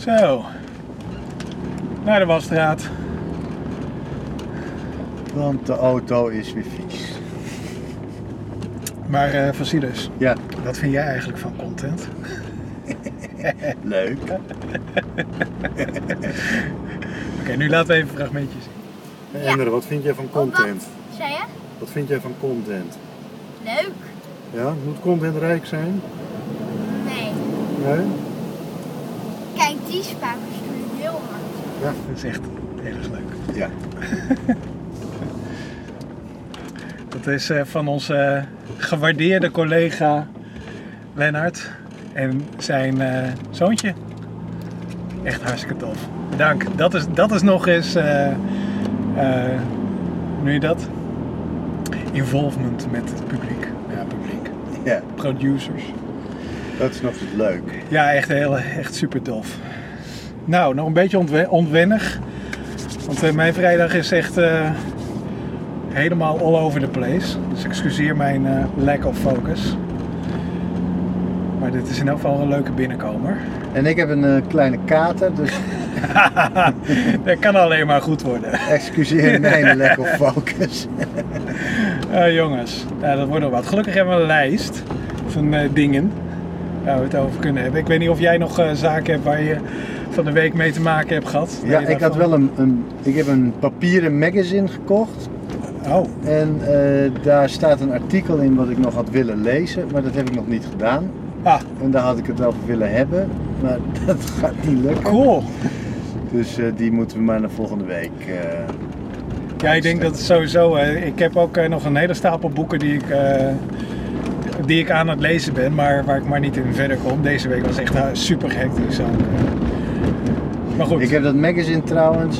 Zo. Naar de wasstraat. Want de auto is weer vies. Maar Vasilus, Ja, wat vind jij eigenlijk van content? leuk. Oké, nu laten we even een fragmentje zien. Ja. Ender, wat vind jij van content? Wat zei je? Wat vind jij van content? Leuk? Ja, moet content rijk zijn? Nee. Nee? Kijk, die spakers doen heel hard. Ja. Dat is echt heel erg leuk. Ja. Dat is van onze gewaardeerde collega Lennart en zijn zoontje. Echt hartstikke tof. Dank. Dat is nog eens, hoe noem je dat? Involvement met het publiek. Ja, publiek. Ja, Producers. dat is nog leuk. Ja, echt super tof. Nou, nog een beetje ontwennig. Want mijn vrijdag is echt helemaal all over the place. Dus excuseer mijn lack of focus. Maar dit is in elk geval een leuke binnenkomer. En ik heb een kleine kater, dus Dat kan alleen maar goed worden. excuseer mijn lack of focus. Jongens, dat wordt nog wat. Gelukkig hebben we een lijst van dingen waar we het over kunnen hebben. Ik weet niet of jij nog zaken hebt waar je van de week mee te maken hebt gehad. Ja, ik had wel ik heb een papieren magazine gekocht. Oh, En daar staat een artikel in wat ik nog had willen lezen, maar dat heb ik nog niet gedaan. En daar had ik het over willen hebben, maar dat gaat niet lukken. cool. Dus die moeten we maar naar volgende week. Ja, ik denk dat het sowieso. Ik heb ook nog een hele stapel boeken die ik aan het lezen ben, maar waar ik maar niet in verder kom. Deze week was echt super hectisch ook. Maar goed. Ik heb dat magazine trouwens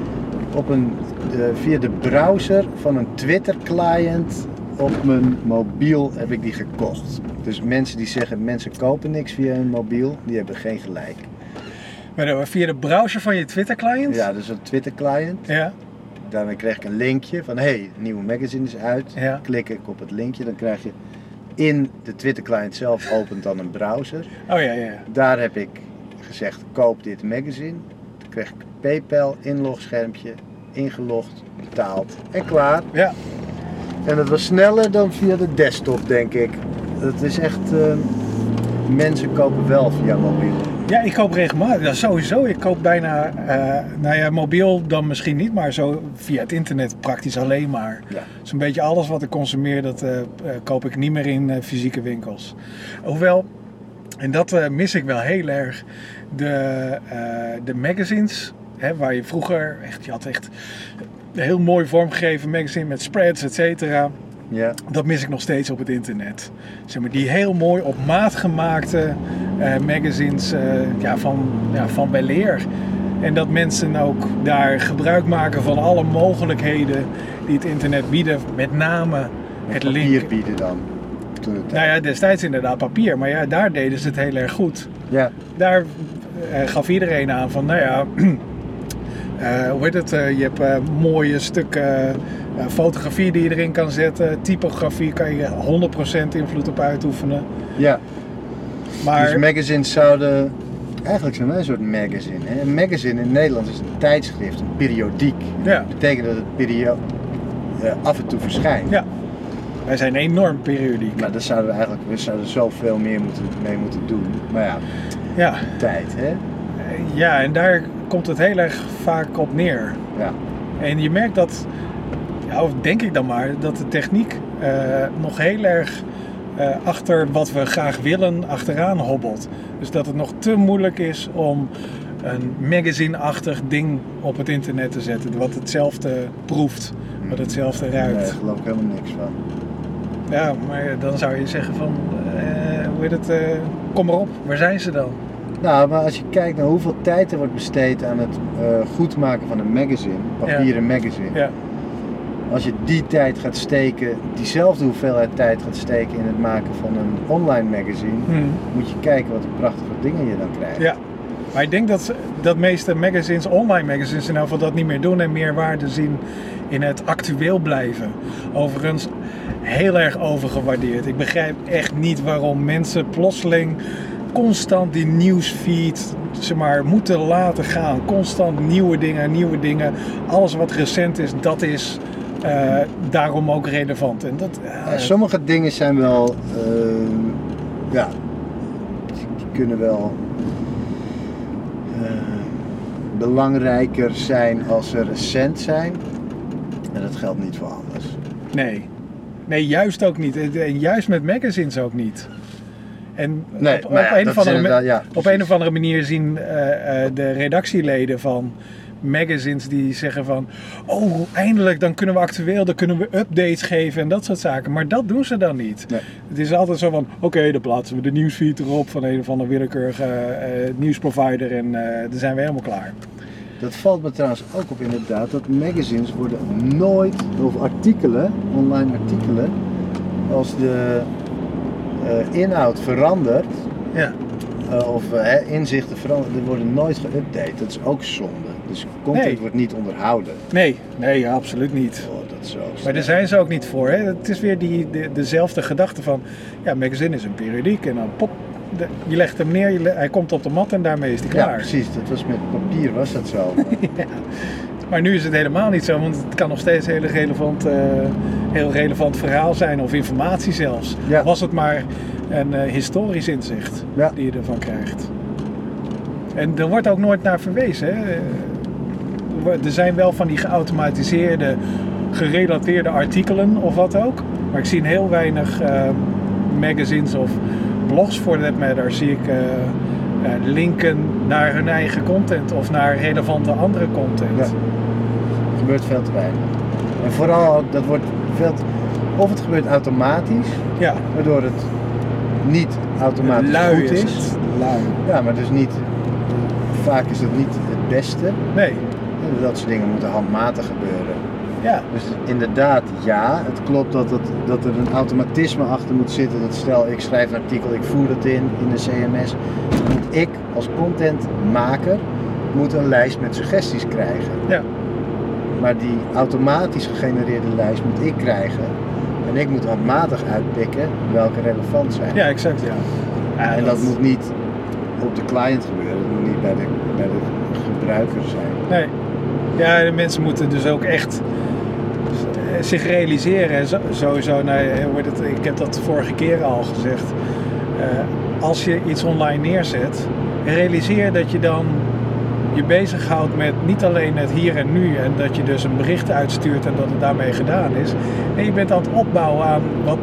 via de browser van een Twitter client op mijn mobiel heb ik die gekocht. Dus mensen die zeggen mensen kopen niks via hun mobiel, die hebben geen gelijk. Maar via de browser van je Twitter client? Ja, dus een Twitter client. Ja. Daarmee krijg ik een linkje van hey, een nieuwe magazine is uit. Ja. Klik ik op het linkje, dan krijg je in de Twitter client zelf opent dan een browser. Oh ja. Daar heb ik gezegd koop dit magazine. Toen kreeg ik een PayPal inlogschermpje, ingelogd, betaald en klaar. Ja. En het was sneller dan via de desktop, denk ik. Het is echt, mensen kopen wel via mobiel. Ja, ik koop regelmatig. Ja, sowieso. Ik koop bijna, mobiel dan misschien niet, maar zo via het internet praktisch alleen maar. Ja. Zo'n beetje alles wat ik consumeer, dat koop ik niet meer in fysieke winkels. Hoewel, en dat mis ik wel heel erg, de magazines, waar je vroeger, je had echt een heel mooi vormgegeven magazine met spreads, et cetera. Ja. Dat mis ik nog steeds op het internet. Zeg maar, die heel mooi op maat gemaakte magazines van weleer. En dat mensen ook daar gebruik maken van alle mogelijkheden die het internet bieden. Met name het Papier link. bieden dan. Toen het Nou ja, destijds inderdaad papier. Maar ja, daar deden ze het heel erg goed. ja. Daar gaf iedereen aan van, hoe heet het? Je hebt mooie stukken fotografie die je erin kan zetten. Typografie kan je 100% invloed op uitoefenen. Ja. Maar Dus magazines zouden, eigenlijk zijn wij een soort magazine. Hè? Een magazine in Nederland is een tijdschrift, een periodiek. Ja. Dat betekent dat het af en toe verschijnt. ja, wij zijn enorm periodiek. Maar daar zouden we zouden zoveel meer mee moeten doen. Maar ja, Ja. tijd hè. Ja, en daar komt het heel erg vaak op neer. Ja. En je merkt dat, of denk ik dan maar, dat de techniek nog heel erg achter wat we graag willen achteraan hobbelt. Dus dat het nog te moeilijk is om een magazine-achtig ding op het internet te zetten. Wat hetzelfde proeft, wat hetzelfde Nee, ruikt. daar geloof ik helemaal niks van. Ja, maar dan zou je zeggen van, hoe heet het, kom maar op, waar zijn ze dan? Nou, maar als je kijkt naar hoeveel tijd er wordt besteed aan het goed maken van een magazine, papieren magazine. Ja. Als je die tijd gaat steken, diezelfde hoeveelheid tijd gaat steken in het maken van een online magazine, moet je kijken wat voor prachtige dingen je dan krijgt. Ja, maar ik denk dat meeste magazines, online magazines in ieder geval dat niet meer doen en meer waarde zien in het actueel blijven. Overigens heel erg overgewaardeerd. Ik begrijp echt niet waarom mensen plotseling constant die nieuwsfeed zeg maar, moeten laten gaan. Constant nieuwe dingen. Alles wat recent is, dat is daarom ook relevant. En dat, sommige dingen zijn wel, die kunnen wel belangrijker zijn als ze recent zijn. En dat geldt niet voor alles. Nee, juist ook niet. En juist met magazines ook niet. En Nee, op maar ja, een dat of is andere inderdaad, ja, op precies. een of andere manier zien de redactieleden van magazines die zeggen van eindelijk, dan kunnen we actueel, dan kunnen we updates geven en dat soort zaken. Maar dat doen ze dan niet. Nee. Het is altijd zo van, oké, dan plaatsen we de nieuwsfeed erop van een of andere willekeurige nieuwsprovider en dan zijn we helemaal klaar. Dat valt me trouwens ook op inderdaad, dat magazines worden nooit, of artikelen, online artikelen, als de inhoud verandert, Ja. of inzichten veranderen, die worden nooit geüpdate. Dat is ook zonde. Dus content Nee. wordt niet onderhouden. Nee, ja, absoluut niet. Oh, dat is zo Maar slecht. daar zijn ze ook niet voor. Hè? Het is weer dezelfde gedachte van, ja, magazine is een periodiek en dan pop, je legt hem neer, hij komt op de mat en daarmee is hij Ja, klaar. precies. Dat was met papier, was dat zo. Ja. Maar nu is het helemaal niet zo, want het kan nog steeds een heel relevant verhaal zijn of informatie zelfs. Ja. Was het maar een historisch inzicht Ja. die je ervan krijgt. En er wordt ook nooit naar verwezen. Hè? Er zijn wel van die geautomatiseerde, gerelateerde artikelen of wat ook. Maar ik zie heel weinig magazines of blogs for that matter. Zie ik linken naar hun eigen content of naar relevante andere content. Ja. Er gebeurt veel te weinig. En vooral ook, dat wordt of het gebeurt automatisch, Ja, waardoor het niet automatisch lui goed is is. het. Lui. Ja, maar dus niet, vaak is het niet het beste. Nee, Dat soort dingen moeten handmatig gebeuren. ja. Dus inderdaad, ja, het klopt dat er een automatisme achter moet zitten. Dat stel, ik schrijf een artikel, ik voer het in de CMS. Dan moet ik als contentmaker een lijst met suggesties krijgen. Ja. Maar die automatisch gegenereerde lijst moet ik krijgen. En ik moet handmatig uitpikken welke relevant zijn. Ja, exact, ja. Ja, En dat moet niet op de client gebeuren, dat moet niet bij de gebruiker zijn. Nee. Ja, de mensen moeten dus ook echt zich realiseren. Sowieso, ik heb dat de vorige keer al gezegd. Als je iets online neerzet, realiseer dat je dan je bezighoudt met niet alleen het hier en nu en dat je dus een bericht uitstuurt en dat het daarmee gedaan is. Nee, je bent aan het opbouwen aan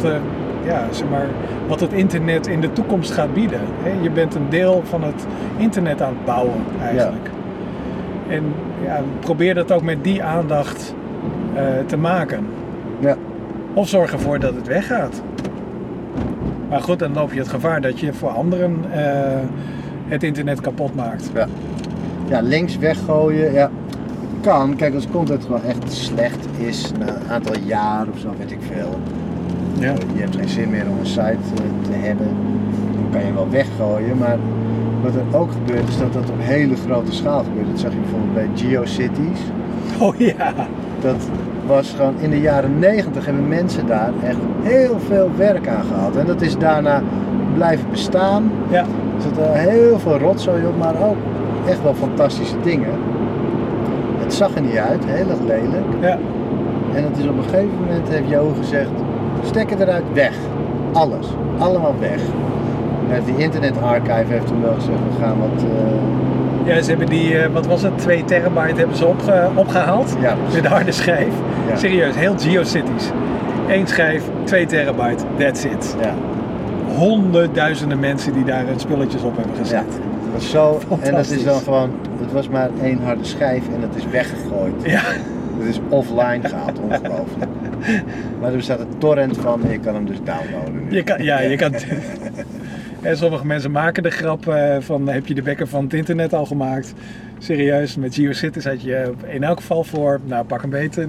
wat het internet in de toekomst gaat bieden. Je bent een deel van het internet aan het bouwen eigenlijk. Ja. En ja, probeer dat ook met die aandacht te maken. Ja. Of zorg ervoor dat het weggaat. Maar goed, dan loop je het gevaar dat je voor anderen het internet kapot maakt. Ja. Ja, links weggooien, ja. Kan, kijk, als content gewoon echt slecht is, na een aantal jaar of zo, weet ik veel. Ja. Je hebt geen zin meer om een site te hebben, dan kan je wel weggooien. Maar wat er ook gebeurt, is dat op hele grote schaal gebeurt. Dat zag je bijvoorbeeld bij GeoCities. Oh ja. Dat was gewoon in de jaren 90 hebben mensen daar echt heel veel werk aan gehad. En dat is daarna blijven bestaan. Ja. Er zat er heel veel rotzooi op, maar ook echt wel fantastische dingen. Het zag er niet uit, heel erg lelijk. Ja. En het is op een gegeven moment, heeft Joe gezegd, stekken eruit, weg. Alles, allemaal weg. En die Internet Archive heeft toen wel gezegd, we gaan wat... Ja, ze hebben die, wat was het, 2 terabyte hebben ze opgehaald. Ja, met de harde schijf. Ja. Serieus, heel GeoCities. 1 schijf, 2 terabyte, that's it. Ja. Honderdduizenden mensen die daar hun spulletjes op hebben gezet. Ja, dat was zo, en dat is Fantastisch. dan gewoon, het was maar 1 harde schijf en dat is weggegooid. Ja. Het is offline gehaald, ongelooflijk. Maar er staat een torrent van en je kan hem dus downloaden nu. Je kan... En sommige mensen maken de grap van, heb je de bekken van het internet al gemaakt? Serieus, met GeoCities had je in elk geval voor, nou pak een beetje,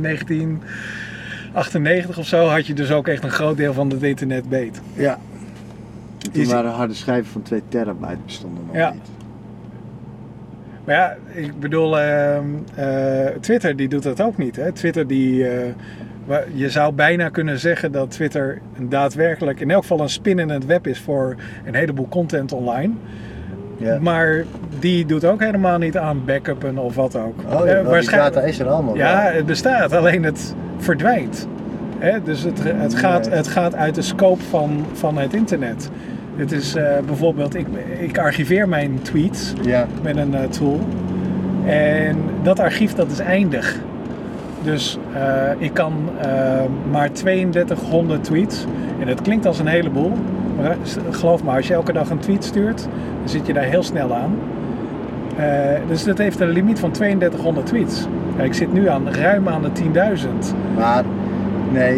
1998 of zo, had je dus ook echt een groot deel van het internet beet. Ja. En toen Is- waren harde schijven van 2 terabyte bestonden nog Ja. niet. Maar ja, ik bedoel, Twitter die doet dat ook niet. Hè? Twitter die Je zou bijna kunnen zeggen dat Twitter daadwerkelijk in elk geval een spin in het web is voor een heleboel content online. Ja. Maar die doet ook helemaal niet aan backuppen of wat ook. Oh, ja, die data is er allemaal Ja, wel. het bestaat, alleen het verdwijnt. Dus het gaat uit de scope van het internet. Het is bijvoorbeeld, ik archiveer mijn tweets met een tool. En dat archief dat is eindig. Dus ik kan maar 3200 tweets. En dat klinkt als een heleboel. Maar geloof me, als je elke dag een tweet stuurt, dan zit je daar heel snel aan. Dus dat heeft een limiet van 3200 tweets. Ja, ik zit nu ruim aan de 10.000. Maar nee,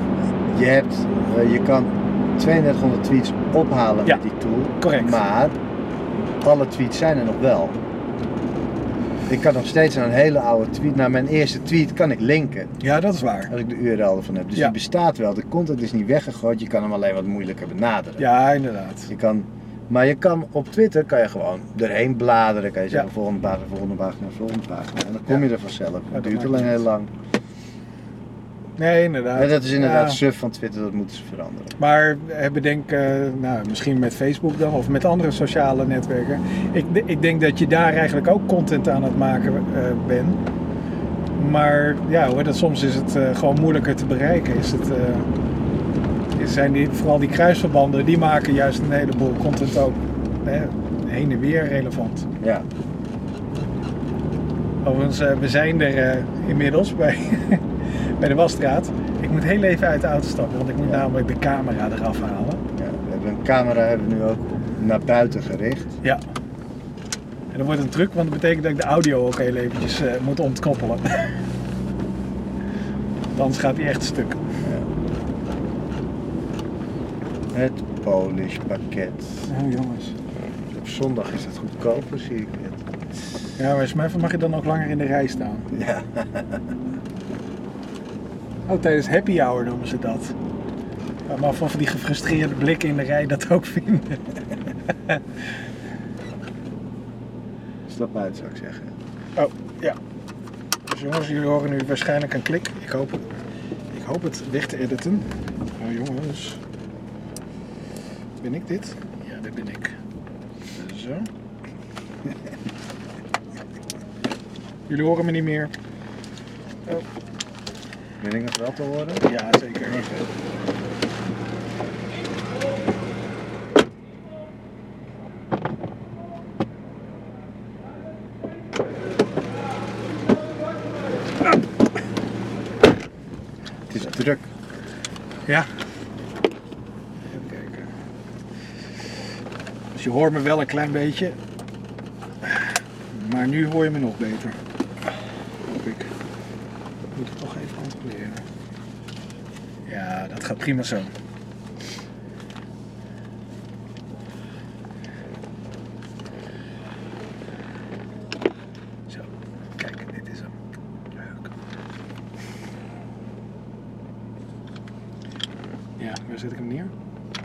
je kan 3200 tweets ophalen met die tool. Correct. Maar alle tweets zijn er nog wel. Ik kan nog steeds naar een hele oude tweet, naar mijn eerste tweet kan ik linken. Ja, dat is waar. Als ik de URL ervan heb. Dus die bestaat wel. De content is niet weggegooid. Je kan hem alleen wat moeilijker benaderen. Ja, inderdaad. Maar je kan op Twitter erheen bladeren. Kan je zeggen volgende pagina, volgende pagina, volgende pagina. En dan kom je er vanzelf. Het duurt alleen heel lang. Nee, inderdaad. En dat is inderdaad suf van Twitter, dat moeten ze veranderen. Maar bedenk, misschien met Facebook dan of met andere sociale netwerken. Ik denk dat je daar eigenlijk ook content aan het maken bent. Maar ja hoor, soms is het gewoon moeilijker te bereiken. Vooral die kruisverbanden, die maken juist een heleboel content ook heen en weer relevant. Ja. Overigens, we zijn er inmiddels bij de Wasstraat. Ik moet heel even uit de auto stappen, want ik moet namelijk de camera eraf halen. Ja, een camera nu ook naar buiten gericht. Ja. En dat wordt een truc, want dat betekent dat ik de audio ook heel eventjes moet ontkoppelen. Anders gaat hij echt stuk. Ja. Het Polish pakket. Oh jongens. Op zondag is het goedkoper, zie ik net. Ja, maar mag je dan ook langer in de rij staan? Ja. Oh, tijdens happy hour noemen ze dat. Maar van die gefrustreerde blikken in de rij dat ook vinden. Stap uit, zou ik zeggen. Oh, ja. Dus jongens, jullie horen nu waarschijnlijk een klik. Ik hoop het weg te editen. Oh jongens. Ben ik dit? Ja, dat ben ik. Zo. Jullie horen me niet meer. Oh. Ben ik het wel te horen? Ja, zeker. Het is druk. Ja. Even kijken. Dus je hoort me wel een klein beetje. Maar nu hoor je me nog beter. Hoop ik. Moet ik toch even controleren. Ja, dat gaat prima zo. Zo, kijk, dit is hem. Leuk. Ja, waar zet ik hem neer?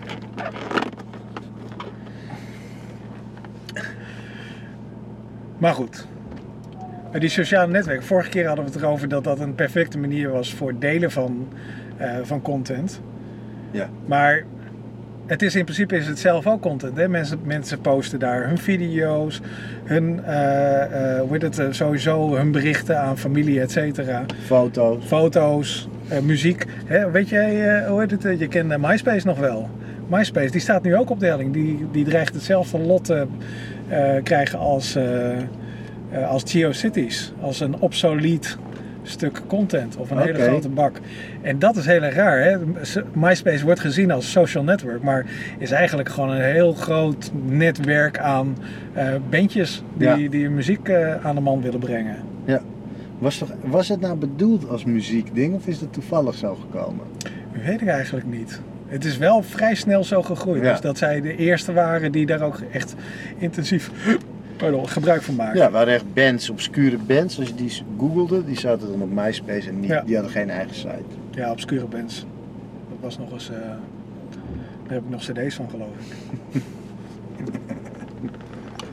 Maar goed. Die sociale netwerken, vorige keer hadden we het erover dat dat een perfecte manier was voor het delen van content. Ja. Maar het is in principe het zelf ook content. Hè? Mensen posten daar hun video's, hun sowieso hun berichten aan familie, et cetera. Foto's, muziek. Hè? Weet jij, hoe heet het? Je kent MySpace nog wel. MySpace, die staat nu ook op de helling. Die dreigt hetzelfde lot te krijgen als GeoCities. Als een obsolete stuk content of een hele grote bak. En dat is heel erg raar. Hè? MySpace wordt gezien als social network, maar is eigenlijk gewoon een heel groot netwerk aan bandjes die muziek aan de man willen brengen. Ja. Was het nou bedoeld als muziekding of is het toevallig zo gekomen? Dat weet ik eigenlijk niet. Het is wel vrij snel zo gegroeid. Ja. Dus dat zij de eerste waren die daar ook echt intensief gebruik van maken. Ja, er waren echt bands, obscure bands. Als je die googelde, die zaten dan op MySpace en die hadden geen eigen site. Ja, obscure bands. Dat was nog eens... daar heb ik nog cd's van, geloof ik.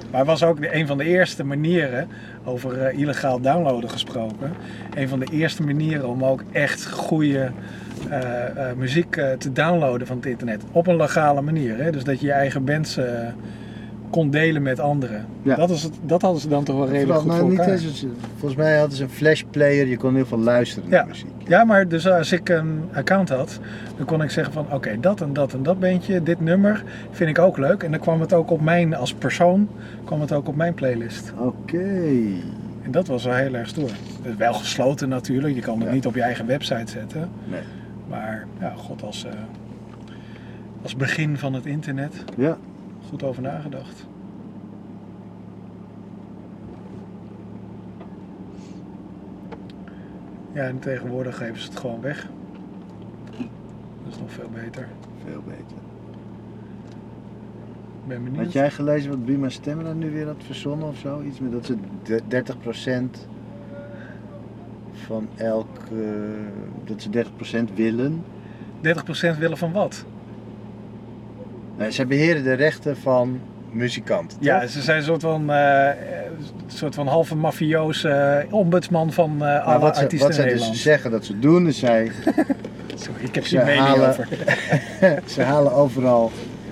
Maar het was ook een van de eerste manieren, over illegaal downloaden gesproken, een van de eerste manieren om ook echt goede muziek te downloaden van het internet. Op een legale manier. Hè? Dus dat je je eigen bands kon delen met anderen. Ja. Dat hadden ze dan toch wel redelijk goed voor niet elkaar. eens, volgens mij hadden ze een flashplayer, je kon heel veel luisteren naar muziek. Ja, maar dus als ik een account had, dan kon ik zeggen van oké, dat en dat en dat bandje, dit nummer vind ik ook leuk. En dan kwam het ook op mijn, als persoon, kwam het ook op mijn playlist. Oké. En dat was wel heel erg stoer. Het is wel gesloten natuurlijk, je kan het Ja. niet op je eigen website zetten. Nee. Maar ja, god, als begin van het internet, Ja. goed over nagedacht. Ja, en tegenwoordig geven ze het gewoon weg. Dat is nog veel beter. Veel beter. Ik ben benieuwd. Had jij gelezen wat Buma Stemra nu weer had verzonnen of zo? Iets met dat ze 30% van dat ze 30% willen. 30% willen van wat? Nee, zij beheren de rechten van muzikanten. Ja, toch? ze zijn een soort van halve mafioos ombudsman van Maar alle wat artiesten in zij Nederland. dus zeggen dat ze doen, is zij Sorry, ik heb Ze hier mening halen- over. ze halen overal.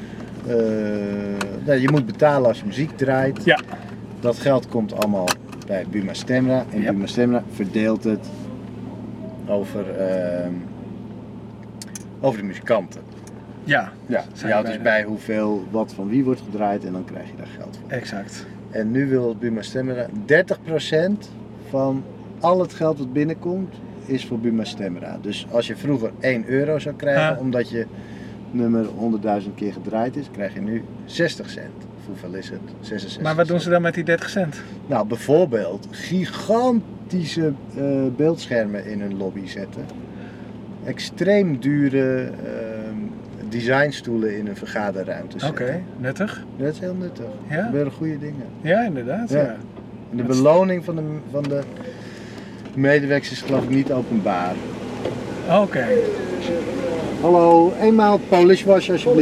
Je moet betalen als je muziek draait. Ja. Dat geld komt allemaal bij Buma Stemra. En Ja. Buma Stemra verdeelt het over de muzikanten. Ja, Ja, Zijn je houdt dus bijna- bij hoeveel wat van wie wordt gedraaid en dan krijg je daar geld voor. exact. En nu wil Buma Stemra 30% van al het geld wat binnenkomt is voor Buma Stemra. Dus als je vroeger 1 euro zou krijgen Ja. omdat je nummer 100.000 keer gedraaid is, krijg je nu 60 cent. Of hoeveel is het? 66 Maar wat doen ze cent. dan met die 30 cent? Nou, bijvoorbeeld gigantische beeldschermen in hun lobby zetten. Extreem dure designstoelen in hun vergaderruimte zetten. Oké, nuttig. Dat is heel nuttig. Ja? Dat zijn goede dingen. Ja, inderdaad. Ja. Ja. En de Dat is- beloning van de medewerkers is geloof ik niet openbaar. Oké. Hallo, eenmaal Polish wash alsjeblieft.